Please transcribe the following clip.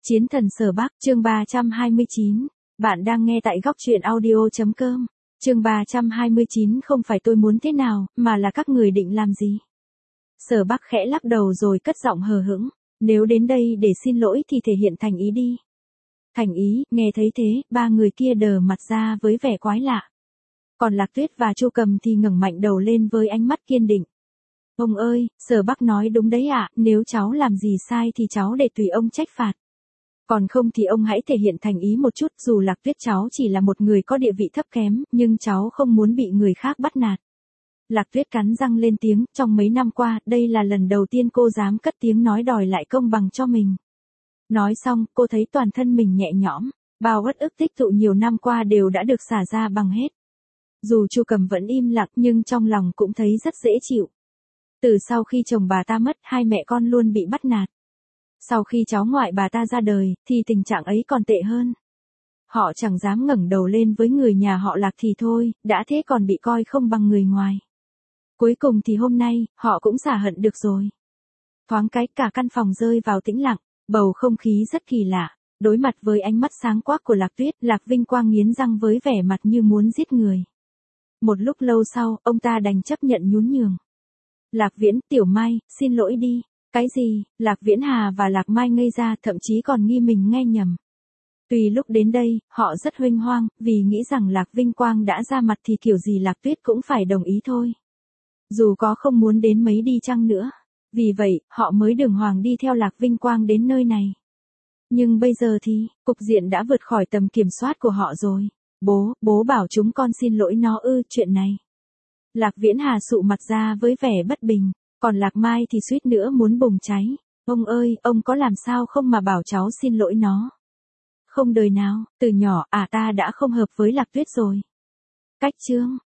Chiến thần Sở Bắc, chương 329. Bạn đang nghe tại góc truyện audio.com. Chương 329 không phải tôi muốn thế nào, mà là các người định làm gì. Sở Bắc khẽ lắc đầu rồi cất giọng hờ hững. Nếu đến đây để xin lỗi thì thể hiện thành ý đi. Thành ý, nghe thấy thế, ba người kia đờ mặt ra với vẻ quái lạ. Còn Lạc Tuyết và Chu Cầm thì ngẩng mạnh đầu lên với ánh mắt kiên định. Ông ơi, Sở Bắc nói đúng đấy ạ, nếu cháu làm gì sai thì cháu để tùy ông trách phạt. Còn không thì ông hãy thể hiện thành ý một chút, dù Lạc Tuyết cháu chỉ là một người có địa vị thấp kém, nhưng cháu không muốn bị người khác bắt nạt. Lạc Tuyết cắn răng lên tiếng, trong mấy năm qua, đây là lần đầu tiên cô dám cất tiếng nói đòi lại công bằng cho mình. Nói xong, cô thấy toàn thân mình nhẹ nhõm, bao uất ức tích tụ nhiều năm qua đều đã được xả ra bằng hết. Dù Chu Cầm vẫn im lặng nhưng trong lòng cũng thấy rất dễ chịu. Từ sau khi chồng bà ta mất, hai mẹ con luôn bị bắt nạt. Sau khi cháu ngoại bà ta ra đời, thì tình trạng ấy còn tệ hơn. Họ chẳng dám ngẩng đầu lên với người nhà họ Lạc thì thôi, đã thế còn bị coi không bằng người ngoài. Cuối cùng thì hôm nay, họ cũng xả hận được rồi. Thoáng cái cả căn phòng rơi vào tĩnh lặng, bầu không khí rất kỳ lạ. Đối mặt với ánh mắt sáng quắc của Lạc Tuyết, Lạc Vinh Quang nghiến răng với vẻ mặt như muốn giết người. Một lúc lâu sau, ông ta đành chấp nhận nhún nhường. Lạc Viễn, Tiểu Mai, xin lỗi đi. Cái gì? Lạc Viễn Hà và Lạc Mai ngây ra, thậm chí còn nghi mình nghe nhầm. Tuy lúc đến đây, họ rất huênh hoang, vì nghĩ rằng Lạc Vinh Quang đã ra mặt thì kiểu gì Lạc Tuyết cũng phải đồng ý thôi. Dù có không muốn đến mấy đi chăng nữa. Vì vậy, họ mới đường hoàng đi theo Lạc Vinh Quang đến nơi này. Nhưng bây giờ thì, cục diện đã vượt khỏi tầm kiểm soát của họ rồi. Bố bảo chúng con xin lỗi nó chuyện này. Lạc Viễn Hà sụ mặt ra với vẻ bất bình. Còn Lạc Mai thì suýt nữa muốn bùng cháy. Ông ơi, ông có làm sao không mà bảo cháu xin lỗi nó. Không đời nào, từ nhỏ ta đã không hợp với Lạc Tuyết rồi. Cách chương.